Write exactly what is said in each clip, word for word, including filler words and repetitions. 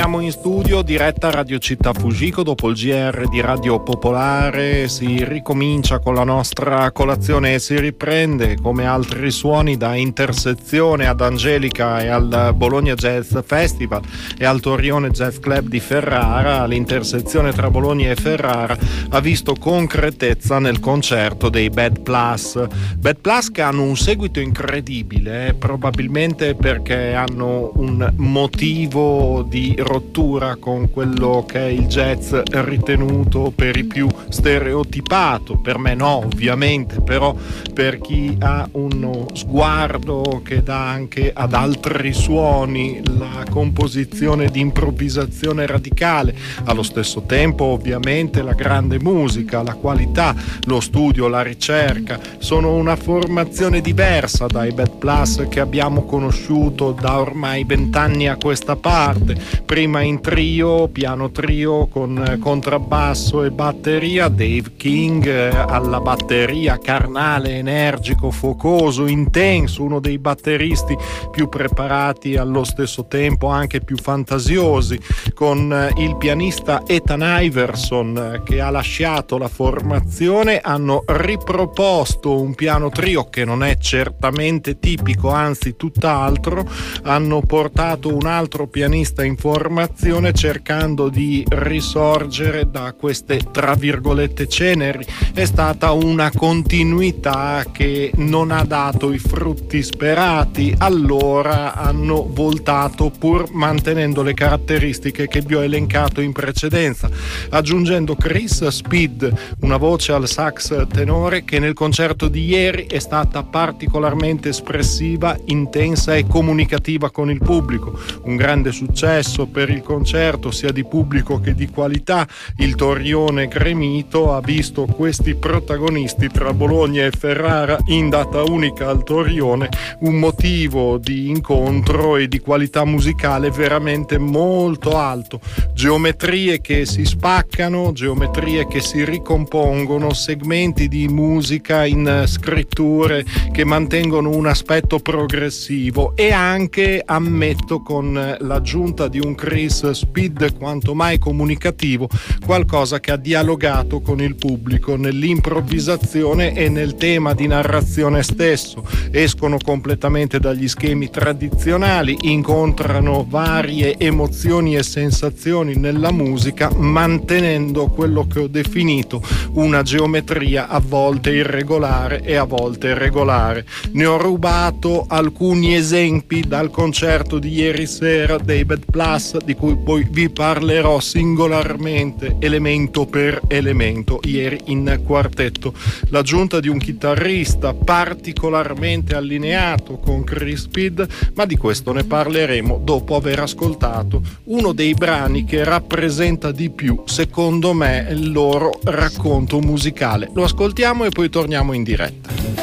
ritorniamo in studio, diretta Radio Città Fujiko. Dopo il G R di Radio Popolare si ricomincia con la nostra colazione e si riprende come altri suoni da Intersezione ad Angelica e al Bologna Jazz Festival e al Torrione Jazz Club di Ferrara. L'intersezione tra Bologna e Ferrara ha visto concretezza nel concerto dei Bad Plus. Bad Plus che hanno un seguito incredibile, eh, probabilmente perché hanno un motivo di rottura con quello che è il jazz ritenuto per i più stereotipato. Per me no, ovviamente, però per chi ha uno sguardo che dà anche ad altri suoni, la composizione di improvvisazione radicale, allo stesso tempo ovviamente la grande musica, la qualità, lo studio, la ricerca, sono una formazione diversa dai Bad Plus che abbiamo conosciuto da ormai vent'anni a questa parte, prima in trio, piano trio con contrabbasso e batteria, Dave King alla batteria, carnale, energico, focoso, intenso, uno dei batteristi più preparati, allo stesso tempo anche più fantasiosi, con il pianista Ethan Iverson che ha lasciato la formazione. Hanno riproposto un piano trio che non è certamente tipico, anzi tutt'altro. Hanno portato un altro pianista in formazione cercando di risorgere da queste tra virgolette ceneri. È stata una continuità che non ha dato i frutti sperati, allora hanno voltato pur mantenendo le caratteristiche che vi ho elencato in precedenza, aggiungendo Chris Speed, una voce al sax tenore che nel concerto di ieri è stata particolarmente espressiva, intensa e comunicativa con il pubblico. Un grande successo per il concerto sia di pubblico che di qualità. Il Torrione gremito ha visto questi protagonisti tra Bologna e Ferrara in data unica al Torrione, un motivo di incontro e di qualità musicale veramente molto alto. Geometrie che si spaccano, geometrie che si ricompongono, segmenti di musica in scritture che mantengono un aspetto progressivo e anche, ammetto, con l'aggiunta di un Chris Speed quanto mai comunicativo, qualcosa che ha dialogato con il pubblico nell'improvvisazione e nel tema di narrazione stesso. Escono completamente dagli schemi tradizionali, incontrano varie emozioni e sensazioni nella musica, mantenendo quello che ho definito una geometria a volte irregolare e a volte regolare. Ne ho rubato alcuni esempi dal concerto di ieri sera dei Bad Plus, di cui poi vi parlerò singolarmente, elemento per elemento. Ieri in quartetto l'aggiunta di un chitarrista particolarmente allineato con Chris Speed, ma di questo ne parleremo dopo aver ascoltato uno dei brani che rappresenta di più, secondo me, il loro racconto musicale. Lo ascoltiamo e poi torniamo in diretta.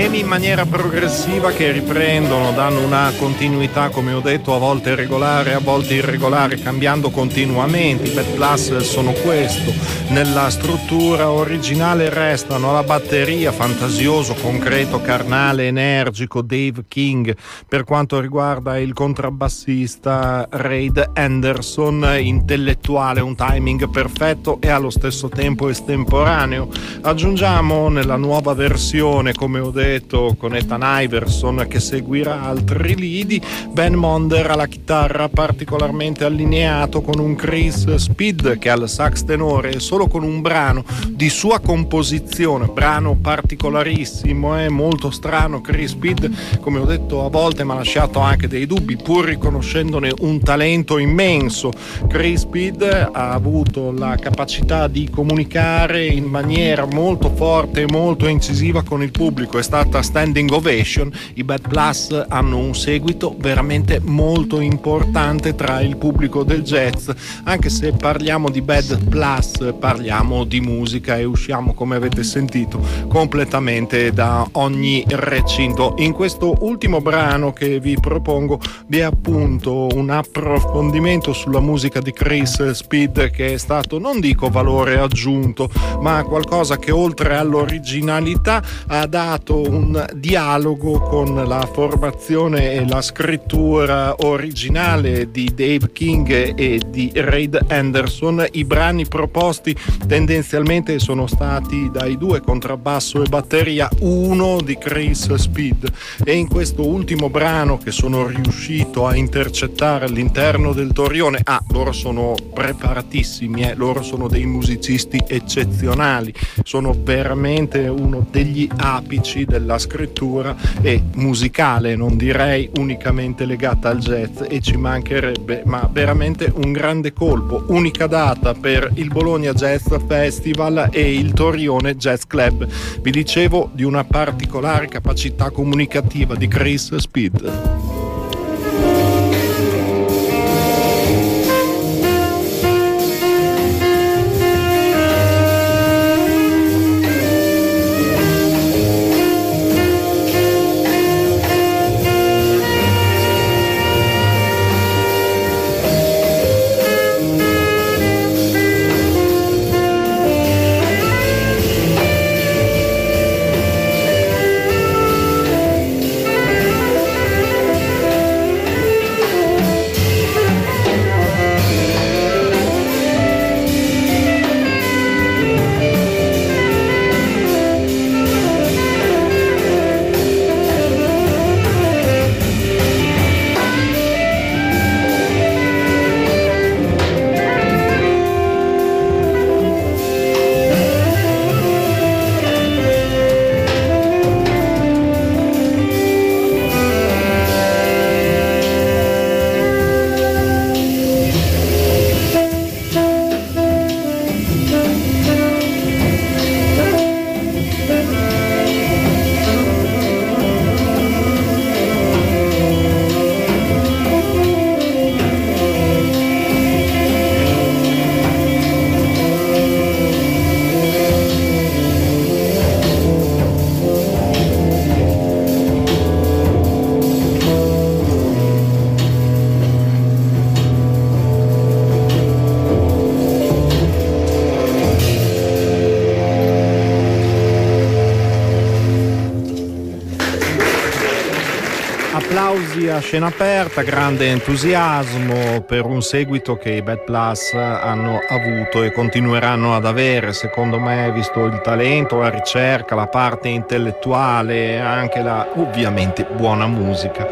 temi in maniera progressiva che riprendono, danno una continuità, come ho detto, a volte regolare, a volte irregolare, cambiando continuamente. I Bad Plus sono questo. Nella struttura originale restano la batteria, fantasioso, concreto, carnale, energico, Dave King. Per quanto riguarda il contrabbassista Reid Anderson, intellettuale, un timing perfetto e allo stesso tempo estemporaneo. Aggiungiamo nella nuova versione, come ho detto, con Ethan Iverson che seguirà altri lidi, Ben Monder alla chitarra particolarmente allineato, con un Chris Speed che al sax tenore, e solo con un brano di sua composizione, brano particolarissimo, è eh, molto strano. Chris Speed, come ho detto, a volte mi ha lasciato anche dei dubbi, pur riconoscendone un talento immenso. Chris Speed ha avuto la capacità di comunicare in maniera molto forte e molto incisiva con il pubblico, è stata standing ovation. I Bad Plus hanno un seguito veramente molto importante tra il pubblico del jazz. Anche se parliamo di Bad Plus, parliamo di musica e usciamo, come avete sentito, completamente da ogni recinto. In questo ultimo brano che vi propongo vi è appunto un approfondimento sulla musica di Chris Speed, che è stato, non dico valore aggiunto, ma qualcosa che oltre all'originalità ha dato un dialogo con la formazione e la scrittura originale di Dave King e di Reid Anderson. I brani proposti tendenzialmente sono stati dai due, contrabbasso e batteria, uno di Chris Speed, e in questo ultimo brano che sono riuscito a intercettare all'interno del Torione, ah, loro sono preparatissimi, eh, loro sono dei musicisti eccezionali, sono veramente uno degli apici della scrittura e musicale, non direi unicamente legata al jazz, e ci mancherebbe, ma veramente un grande colpo. Unica data per il Bologna Jazz Festival e il Torione Jazz Club. Vi dicevo di una particolare capacità comunicativa di Chris Speed. Applausi a scena aperta, grande entusiasmo per un seguito che i Bad Plus hanno avuto e continueranno ad avere, secondo me, visto il talento, la ricerca, la parte intellettuale e anche la, ovviamente, buona musica.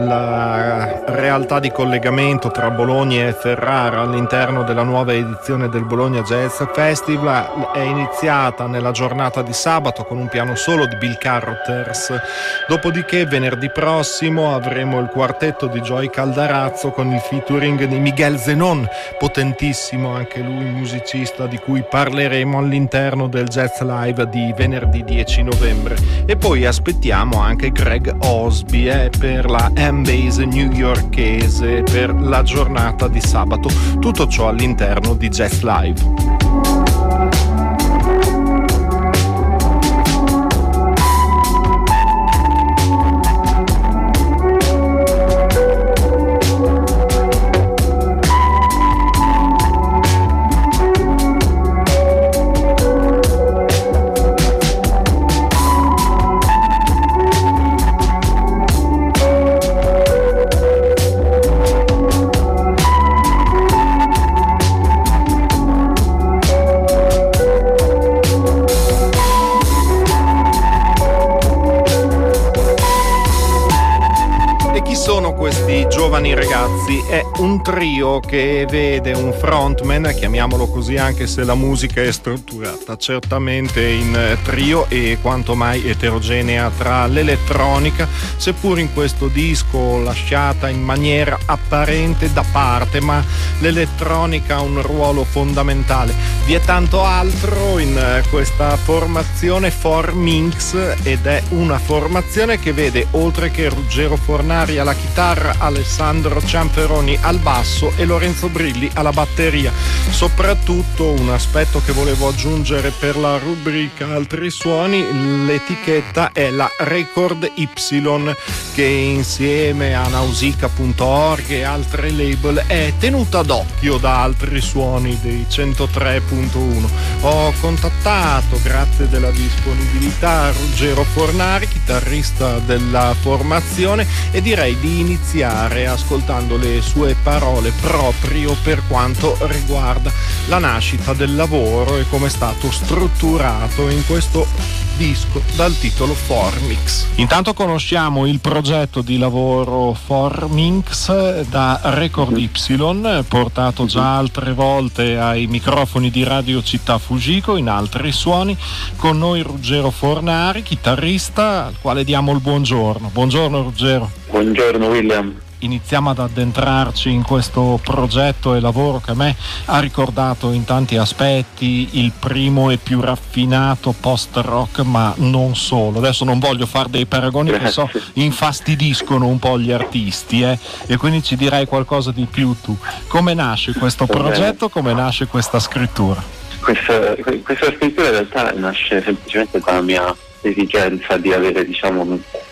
La realtà di collegamento tra Bologna e Ferrara all'interno della nuova edizione del Bologna Jazz Festival è iniziata nella giornata di sabato con un piano solo di Bill Carruthers. Dopodiché venerdì prossimo avremo il quartetto di Joy Caldarazzo con il featuring di Miguel Zenon, potentissimo anche lui, musicista di cui parleremo all'interno del Jazz Live di venerdì dieci novembre. E poi aspettiamo anche Greg Osby eh, per la M-Base newyorkese per la giornata di sabato. Tutto ciò all'interno di Jazz Live. questi giovani ragazzi? È un trio che vede un frontman, chiamiamolo così anche se la musica è strutturata certamente in trio e quanto mai eterogenea tra l'elettronica, seppur in questo disco lasciata in maniera apparente da parte, ma l'elettronica ha un ruolo fondamentale. Vi è tanto altro in questa formazione For Minx, ed è una formazione che vede oltre che Ruggero Fornari alla chitarra, Alessandro Ciamperoni al basso e Lorenzo Brilli alla batteria. Soprattutto un aspetto che volevo aggiungere per la rubrica Altri Suoni: l'etichetta è la Record Y, che insieme a Nausicaa punto org e altre label è tenuta d'occhio da Altri Suoni dei centotré punto uno. Ho contattato, grazie della disponibilità, Ruggero Fornari, chitarrista della formazione, e direi di iniziare ascoltando le sue parole proprio per quanto riguarda la nascita del lavoro e come è stato strutturato in questo disco dal titolo For Minx. Intanto conosciamo il progetto di lavoro For Minx da Record Y, portato già altre volte ai microfoni di Radio Città Fujiko in Altri Suoni. Con noi Ruggero Fornari, chitarrista, al quale diamo il buongiorno. Buongiorno Ruggero. Buongiorno William. Iniziamo ad addentrarci in questo progetto e lavoro che a me ha ricordato in tanti aspetti il primo e più raffinato post-rock, ma non solo. Adesso non voglio fare dei paragoni che so infastidiscono un po' gli artisti, eh? E quindi ci direi qualcosa di più tu. Come nasce questo progetto, come nasce questa scrittura? Questa, questa scrittura in realtà nasce semplicemente dalla mia esigenza di avere, diciamo,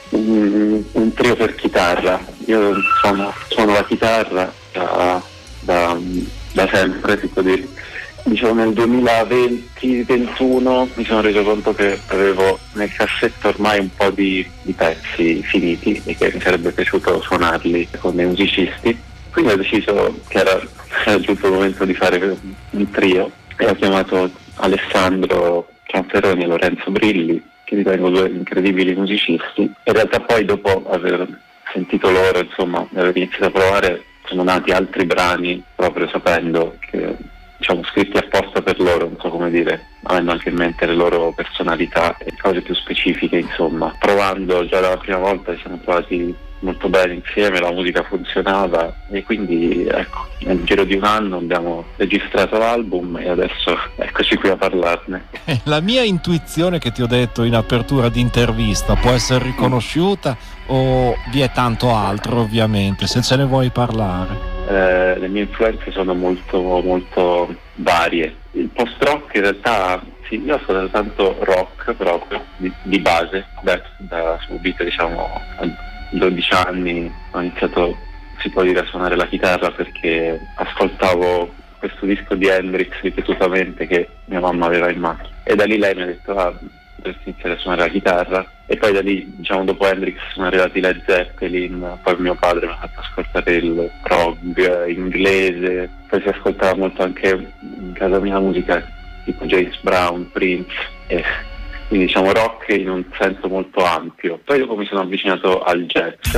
un, un trio per chitarra. Io suono, suono la chitarra da, da, da sempre, si può dire. Diciamo nel duemilaventi ventuno mi sono reso conto che avevo nel cassetto ormai un po' di, di pezzi finiti e che mi sarebbe piaciuto suonarli con dei musicisti. Quindi ho deciso che era, era il giusto momento di fare un trio e ho chiamato Alessandro Ciamperoni e Lorenzo Brilli, che ritengo due incredibili musicisti. In realtà poi, dopo aver sentito loro, insomma, aver iniziato a provare, sono nati altri brani proprio sapendo che, diciamo, scritti apposta per loro, non so come dire, avendo anche in mente le loro personalità e cose più specifiche, insomma. Provando già dalla prima volta ci siamo trovati molto bene insieme, la musica funzionava e quindi ecco, nel giro di un anno abbiamo registrato l'album e adesso eccoci qui a parlarne. La mia intuizione che ti ho detto in apertura di intervista può essere riconosciuta o vi è tanto altro, ovviamente, se ce ne vuoi parlare? Eh, le mie influenze sono molto molto varie. Il post-rock in realtà, sì, io ho ascoltato tanto rock proprio di, di base, da, da subito, diciamo, a dodici anni ho iniziato, si può dire, a suonare la chitarra perché ascoltavo questo disco di Hendrix ripetutamente che mia mamma aveva in macchina, e da lì lei mi ha detto ah, dovresti iniziare a suonare la chitarra, e poi da lì, diciamo, dopo Hendrix sono arrivati Led Zeppelin, poi mio padre mi ha fatto ascoltare il prog inglese, poi si ascoltava molto anche in casa mia musica tipo James Brown, Prince, e quindi diciamo rock in un senso molto ampio. Poi dopo mi sono avvicinato al jazz.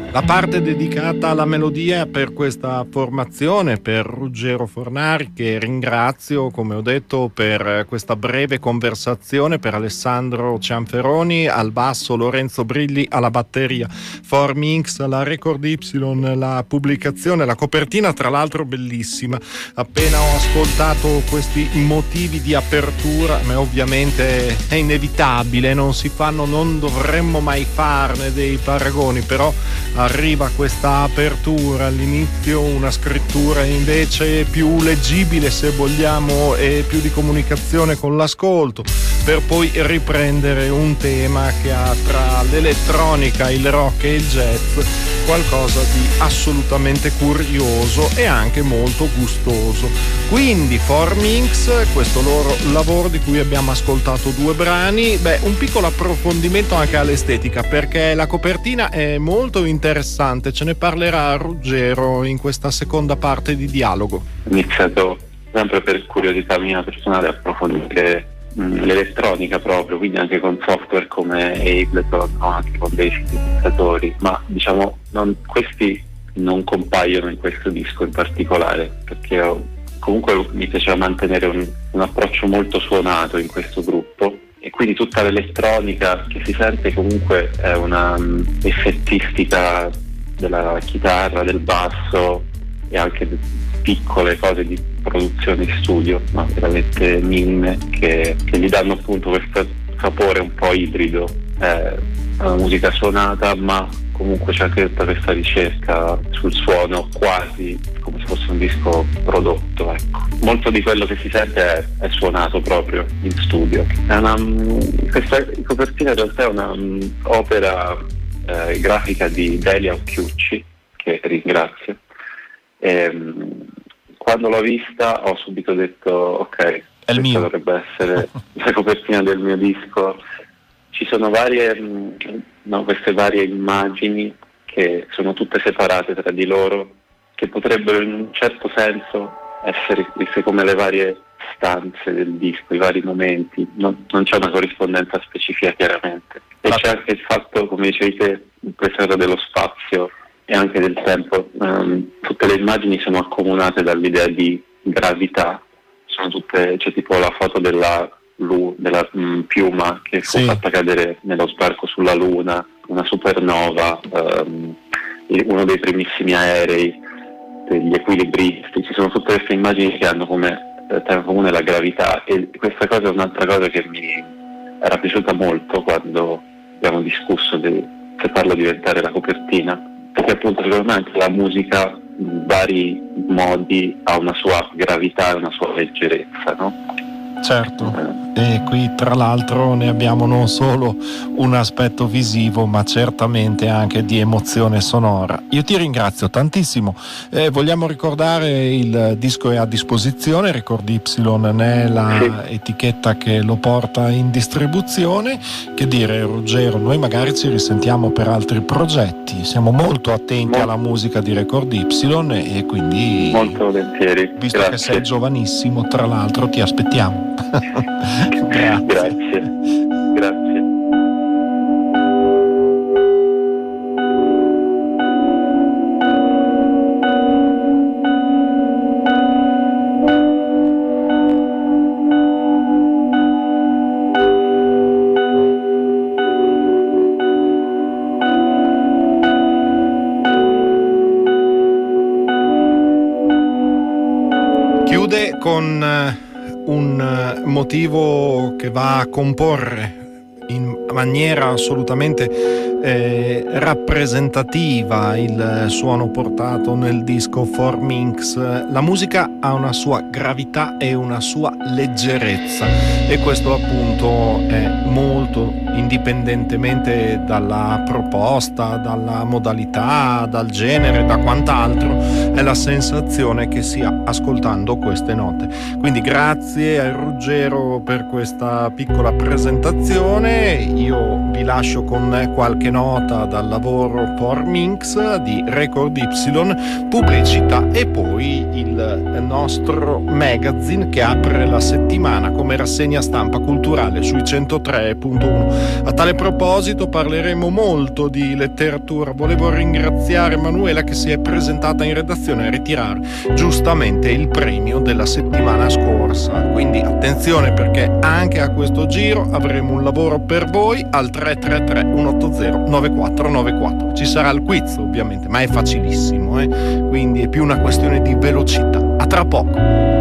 La parte dedicata alla melodia per questa formazione, per Ruggero Fornari, che ringrazio, come ho detto, per questa breve conversazione, per Alessandro Cianferoni al basso, Lorenzo Brilli alla batteria, Forminx alla Record Y, la pubblicazione, la copertina tra l'altro bellissima. Appena ho ascoltato questi motivi di apertura, ma ovviamente è inevitabile, non si fanno, non dovremmo mai farne dei paragoni, però arriva questa apertura, all'inizio una scrittura invece più leggibile se vogliamo e più di comunicazione con l'ascolto, per poi riprendere un tema che ha tra l'elettronica, il rock e il jazz qualcosa di assolutamente curioso e anche molto gustoso. Quindi Forminx, questo loro lavoro di cui abbiamo ascoltato due brani, beh, un piccolo approfondimento anche all'estetica, perché la copertina è molto interessante, ce ne parlerà Ruggero in questa seconda parte di dialogo. Ho iniziato sempre per curiosità mia personale a approfondire mh, l'elettronica proprio, quindi anche con software come Ableton, no? Anche con dei sintetizzatori, ma diciamo non, questi non compaiono in questo disco in particolare, perché ho, comunque mi piaceva mantenere un, un approccio molto suonato in questo gruppo, e quindi tutta l'elettronica che si sente comunque è una um, effettistica della chitarra, del basso e anche de- piccole cose di produzione di studio, ma veramente minime, che, che gli danno appunto questo sapore un po' ibrido. È una musica suonata, ma comunque c'è anche tutta questa ricerca sul suono, quasi come se fosse un disco prodotto, ecco. Molto di quello che si sente è, è suonato proprio in studio. È una, questa copertina in realtà è una um, opera eh, grafica di Delia Occhiucci, che ringrazio. E, um, quando l'ho vista ho subito detto ok, questa mio. dovrebbe essere la copertina del mio disco. Ci sono varie, no, queste varie immagini che sono tutte separate tra di loro, che potrebbero in un certo senso essere viste come le varie stanze del disco, i vari momenti. Non, non c'è una corrispondenza specifica chiaramente. E c'è anche il fatto, come dicevi te, questa cosa dello spazio e anche del tempo. Um, tutte le immagini sono accomunate dall'idea di gravità. Sono tutte, c'è tipo la foto della della mh, piuma che fu sì. fatta cadere nello sbarco sulla Luna, una supernova, um, uno dei primissimi aerei, degli equilibristi. Ci sono tutte queste immagini che hanno come eh, tema comune la gravità, e questa cosa è un'altra cosa che mi era piaciuta molto quando abbiamo discusso di, se farlo diventare la copertina, perché appunto secondo me anche la musica in vari modi ha una sua gravità e una sua leggerezza, no? Certo, e qui tra l'altro ne abbiamo non solo un aspetto visivo, ma certamente anche di emozione sonora. Io ti ringrazio tantissimo. Eh, vogliamo ricordare, il disco è a disposizione, Record Y è la sì. etichetta che lo porta in distribuzione. Che dire, Ruggero, noi magari ci risentiamo per altri progetti, siamo molto attenti molto. alla musica di Record Y, e quindi molto volentieri. Visto Grazie. che sei giovanissimo, tra l'altro, ti aspettiamo. Grazie. Grazie. Grazie. Chiude con un motivo che va a comporre in maniera assolutamente eh, rappresentativa il suono portato nel disco Forminx. La musica ha una sua gravità e una sua leggerezza, e questo appunto è molto, indipendentemente dalla proposta, dalla modalità, dal genere, da quant'altro, è la sensazione che si ha ascoltando queste note. Quindi grazie a Ruggero per questa piccola presentazione. io vi lascio con qualche nota dal lavoro For Minx di Record Y, pubblicità e poi il nostro magazine che apre la settimana come rassegna stampa culturale sui centotré punto uno. A tale proposito parleremo molto di letteratura. Volevo ringraziare Manuela che si è presentata in redazione a ritirare giustamente il premio della settimana scorsa, quindi attenzione, perché anche a questo giro avremo un lavoro per voi al tre tre tre uno otto zero nove quattro nove quattro. Ci sarà il quiz ovviamente, ma è facilissimo, eh? Quindi è più una questione di velocità. A tra poco.